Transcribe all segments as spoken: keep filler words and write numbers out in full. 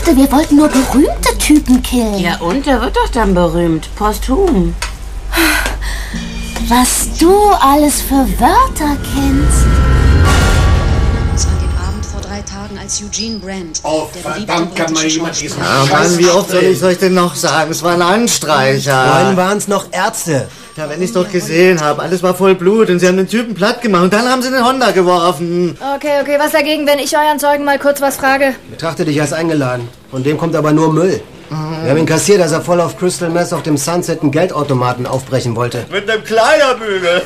dachte, wir wollten nur berühmte Typen killen. Ja, und der wird doch dann berühmt. Posthum. Was du alles für Wörter kennst. Das war den Abend vor drei Tagen, als Eugene Brand, Oh, der verdammt, kann man jemand diesen Ja, Mann, wie oft soll ich euch denn noch sagen? Es war ein Anstreicher. Vorhin waren es noch Ärzte. Ja, wenn ich's doch gesehen habe. Alles war voll Blut und sie haben den Typen platt gemacht und dann haben sie den Honda geworfen. Okay, okay, was dagegen, wenn ich euren Zeugen mal kurz was frage? Betrachte dich als eingeladen. Von dem kommt aber nur Müll. Wir haben ihn kassiert, dass er voll auf Crystal Meth auf dem Sunset einen Geldautomaten aufbrechen wollte. Mit einem Kleiderbügel.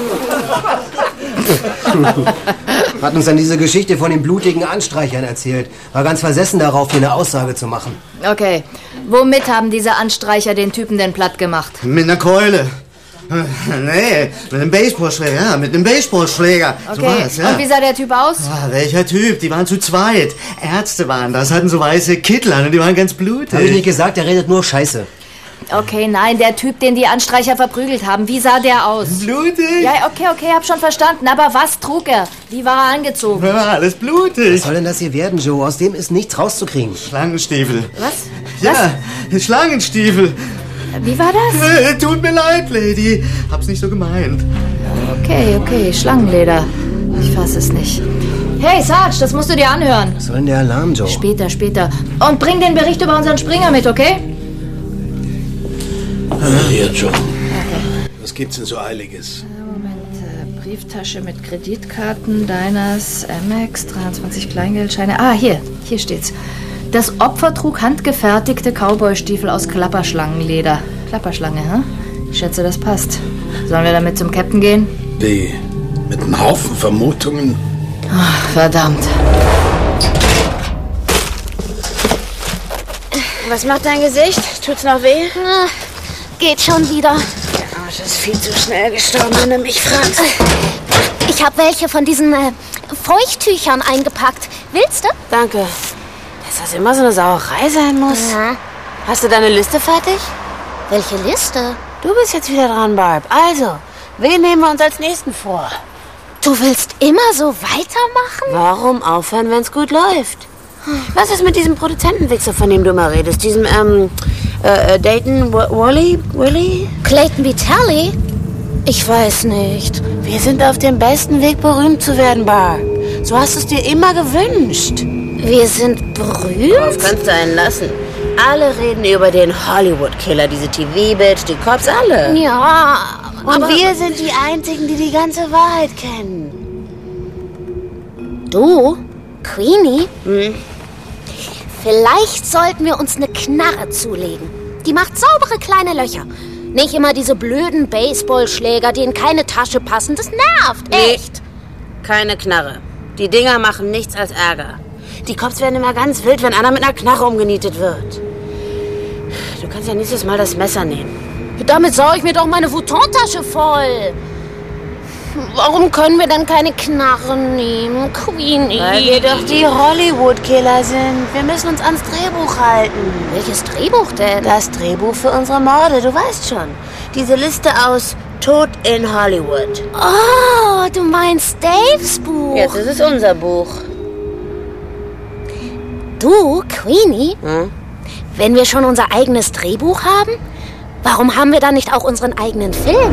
Hat uns dann diese Geschichte von den blutigen Anstreichern erzählt. War ganz versessen darauf, hier eine Aussage zu machen. Okay, womit haben diese Anstreicher den Typen denn platt gemacht? Mit einer Keule. Nee, mit einem Baseballschläger, ja, mit einem Baseballschläger. Okay, So war's, ja. und wie sah der Typ aus? Ah, welcher Typ? Die waren zu zweit. Ärzte waren das, hatten so weiße Kittel an und die waren ganz blutig. Hab ich nicht gesagt, der redet nur Scheiße. Okay, nein, der Typ, den die Anstreicher verprügelt haben, wie sah der aus? Blutig? Ja, okay, okay, hab schon verstanden, aber was trug er? Wie war er angezogen? Ja, alles blutig. Was soll denn das hier werden, Joe? Aus dem ist nichts rauszukriegen. Schlangenstiefel. Was? Ja, Schlangenstiefel. Wie war das? Äh, tut mir leid, Lady. Hab's nicht so gemeint. Okay, okay, Schlangenleder. Ich fass es nicht. Hey, Sarge, das musst du dir anhören. Was soll denn der Alarm, Joe? Später, später. Und bring den Bericht über unseren Springer mit, okay? Hier, Joe. Was gibt's denn so Eiliges? Moment, äh, Brieftasche mit Kreditkarten, Diners, Amex, dreiundzwanzig Kleingeldscheine. Ah, hier, hier steht's. Das Opfer trug handgefertigte Cowboystiefel aus Klapperschlangenleder. Klapperschlange, hä? Ich schätze, das passt. Sollen wir damit zum Captain gehen? Die mit einem Haufen Vermutungen. Ach, verdammt. Was macht dein Gesicht? Tut's noch weh? Na, geht schon wieder. Der Arsch ist viel zu schnell gestorben, wenn du mich fragst. Ich habe welche von diesen äh, Feuchttüchern eingepackt. Willst du? Danke. Dass das immer so eine Sauerei sein muss. Ja. Hast du deine Liste fertig? Welche Liste? Du bist jetzt wieder dran, Barb. Also, wen nehmen wir uns als nächsten vor? Du willst immer so weitermachen? Warum aufhören, wenn's gut läuft? Was ist mit diesem Produzentenwichser, von dem du mal redest? Diesem, ähm, äh, Dayton Wally? Willy? Clayton Vitale? Ich weiß nicht. Wir sind auf dem besten Weg, berühmt zu werden, Barb. So hast du es dir immer gewünscht. Wir sind berühmt? Das kannst du einen lassen. Alle reden über den Hollywood-Killer, diese T V-Bitch, die Cops, alle. Ja, Und aber wir sind die Einzigen, die die ganze Wahrheit kennen. du, Queenie, Hm? vielleicht sollten wir uns eine Knarre zulegen. Die macht saubere kleine Löcher. Nicht immer diese blöden Baseballschläger, die in keine Tasche passen. Das nervt, Nee. echt. Keine Knarre. Die Dinger machen nichts als Ärger. Die Cops werden immer ganz wild, wenn einer mit einer Knarre umgenietet wird. Du kannst ja nächstes Mal das Messer nehmen. Damit sauge ich mir doch meine Vuitton-Tasche voll. Warum können wir denn keine Knarren nehmen, Queenie? Weil wir doch die Hollywood-Killer sind. Wir müssen uns ans Drehbuch halten. Welches Drehbuch denn? Das Drehbuch für unsere Morde, du weißt schon. Diese Liste aus Tod in Hollywood. Oh, du meinst Daves Buch. Jetzt ist es unser Buch. Du, Queenie, Hm? wenn wir schon unser eigenes Drehbuch haben, warum haben wir dann nicht auch unseren eigenen Film?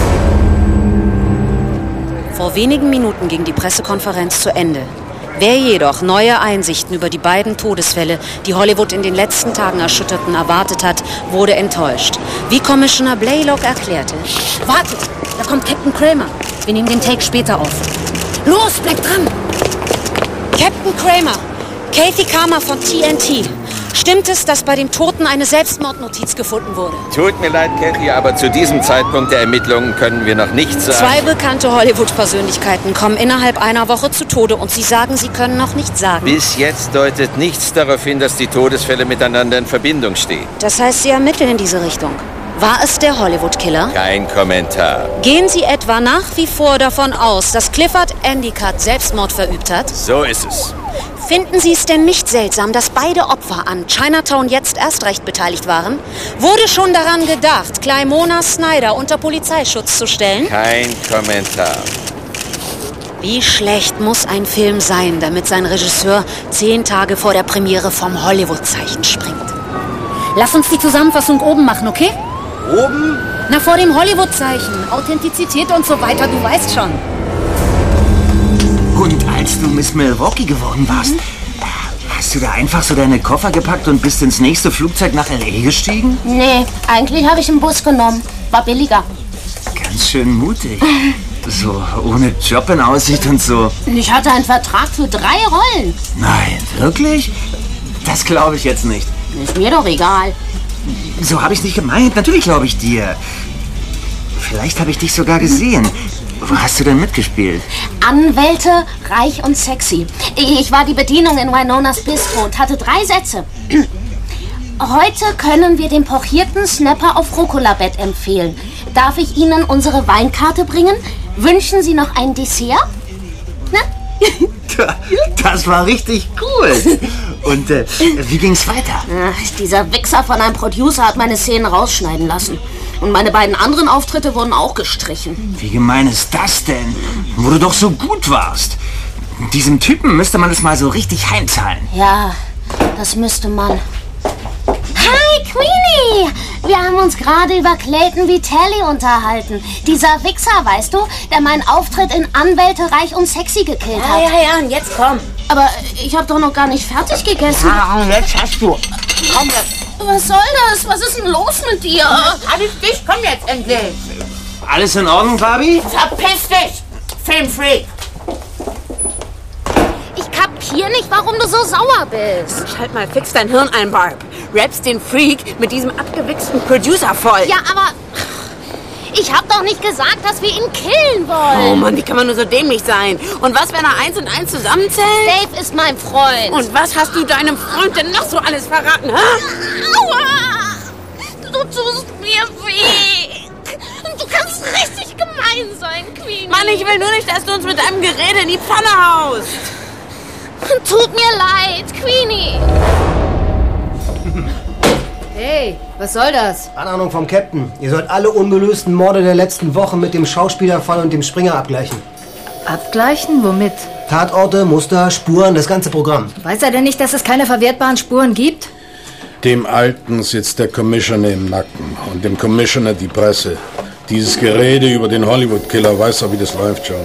Vor wenigen Minuten ging die Pressekonferenz zu Ende. Wer jedoch neue Einsichten über die beiden Todesfälle, die Hollywood in den letzten Tagen erschütterten, erwartet hat, wurde enttäuscht. Wie Commissioner Blaylock erklärte: Wartet, da kommt Captain Kramer. Wir nehmen den Take später auf. Los, bleibt dran! Captain Kramer, Kathy Karma von T N T. Stimmt es, dass bei dem Toten eine Selbstmordnotiz gefunden wurde? Tut mir leid, Kathy, aber zu diesem Zeitpunkt der Ermittlungen können wir noch nichts sagen. Zwei bekannte Hollywood-Persönlichkeiten kommen innerhalb einer Woche zu Tode und Sie sagen, Sie können noch nichts sagen. Bis jetzt deutet nichts darauf hin, dass die Todesfälle miteinander in Verbindung stehen. Das heißt, Sie ermitteln in diese Richtung. War es der Hollywood-Killer? Kein Kommentar. Gehen Sie etwa nach wie vor davon aus, dass Clifford Endicott Selbstmord verübt hat? So ist es. Finden Sie es denn nicht seltsam, dass beide Opfer an Chinatown jetzt erst recht beteiligt waren? Wurde schon daran gedacht, Clymona Snyder unter Polizeischutz zu stellen? Kein Kommentar. Wie schlecht muss ein Film sein, damit sein Regisseur zehn Tage vor der Premiere vom Hollywood-Zeichen springt? Lass uns die Zusammenfassung oben machen, okay? Oben? Na, vor dem Hollywood-Zeichen. Authentizität und so weiter, du weißt schon. Und als du Miss Milwaukee geworden warst, mhm. hast du da einfach so deine Koffer gepackt und bist ins nächste Flugzeug nach L A gestiegen? Nee, eigentlich habe ich einen Bus genommen. War billiger. Ganz schön mutig. So, ohne Job in Aussicht und so. Ich hatte einen Vertrag für drei Rollen. Nein, wirklich? Das glaube ich jetzt nicht. Ist mir doch egal. So habe ich es nicht gemeint. Natürlich glaube ich dir. Vielleicht habe ich dich sogar gesehen. Wo hast du denn mitgespielt? Anwälte, reich und sexy. Ich war die Bedienung in Winonas Bistro und hatte drei Sätze. Heute können wir den pochierten Snapper auf Rucola-Bett empfehlen. Darf ich Ihnen unsere Weinkarte bringen? Wünschen Sie noch ein Dessert? Na? Das war richtig cool. Und äh, wie ging's weiter? Ach, dieser Wichser von einem Producer hat meine Szenen rausschneiden lassen. Und meine beiden anderen Auftritte wurden auch gestrichen. Wie gemein ist das denn? Wo du doch so gut warst. Diesem Typen müsste man es mal so richtig heimzahlen. Ja, das müsste man. Hi, Queenie! Wir haben uns gerade über Clayton Vitelli unterhalten. Dieser Wichser, weißt du, der meinen Auftritt in Anwälte reich und sexy gekillt ja, hat. Ja, ja, und jetzt komm. Aber ich habe doch noch gar nicht fertig gegessen. Ja, und jetzt hast du. Komm jetzt. Was soll das? Was ist denn los mit dir? Alles dich, komm jetzt endlich. Alles in Ordnung, Barbie? Verpiss dich, Filmfreak. Ich kapier nicht, warum du so sauer bist. Schalt mal fix dein Hirn ein, Barb. Rappst den Freak mit diesem abgewichsten Producer voll. Ja, aber ich hab doch nicht gesagt, dass wir ihn killen wollen. Oh Mann, wie kann man nur so dämlich sein? Und was, wenn er eins und eins zusammenzählt? Dave ist mein Freund. Und was hast du deinem Freund denn noch so alles verraten, hä? Aua! Du tust mir weh. Du kannst richtig gemein sein, Queenie. Mann, ich will nur nicht, dass du uns mit deinem Gerede in die Pfanne haust. Tut mir leid, Queenie. Hey, was soll das? Anordnung vom Captain. Ihr sollt alle ungelösten Morde der letzten Woche mit dem Schauspielerfall und dem Springer abgleichen. Abgleichen? Womit? Tatorte, Muster, Spuren, das ganze Programm. Weiß er denn nicht, dass es keine verwertbaren Spuren gibt? Dem Alten sitzt der Commissioner im Nacken und dem Commissioner die Presse. Dieses Gerede über den Hollywood-Killer weiß er, wie das läuft schon.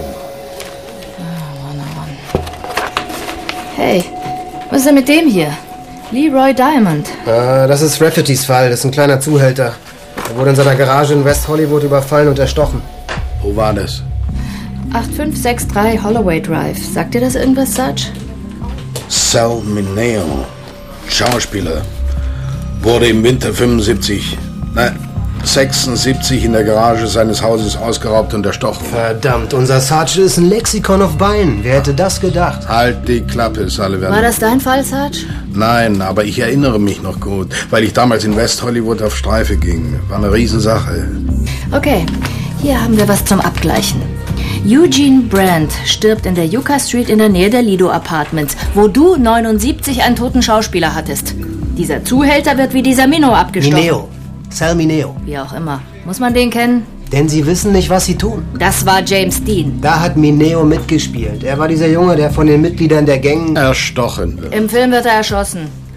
Hey, was ist denn mit dem hier? Leroy Diamond. Äh, das ist Raffertys Fall. Das ist ein kleiner Zuhälter. Er wurde in seiner Garage in West Hollywood überfallen und erstochen. Wo war das? acht fünf sechs drei Holloway Drive. Sagt dir das irgendwas, Sarge? Sal Mineo, Schauspieler, wurde im Winter fünfundsiebzig, nein, sechsundsiebzig in der Garage seines Hauses ausgeraubt und erstochen. Verdammt, unser Sarge ist ein Lexikon auf Beinen. Wer hätte das gedacht? Halt die Klappe, Sullivan. War das dein Fall, Sarge? Nein, aber ich erinnere mich noch gut, weil ich damals in West Hollywood auf Streife ging. War eine Riesensache. Okay, hier haben wir was zum Abgleichen. Eugene Brandt stirbt in der Yucca Street in der Nähe der Lido Apartments, wo du neunundsiebzig einen toten Schauspieler hattest. Dieser Zuhälter wird wie dieser Minnow abgestochen. Mineo. Sal Mineo. Wie auch immer. Muss man den kennen? Denn sie wissen nicht, was sie tun. Das war James Dean. Da hat Mineo mitgespielt. Er war dieser Junge, der von den Mitgliedern der Gang erstochen wird. Im Film wird er erschossen.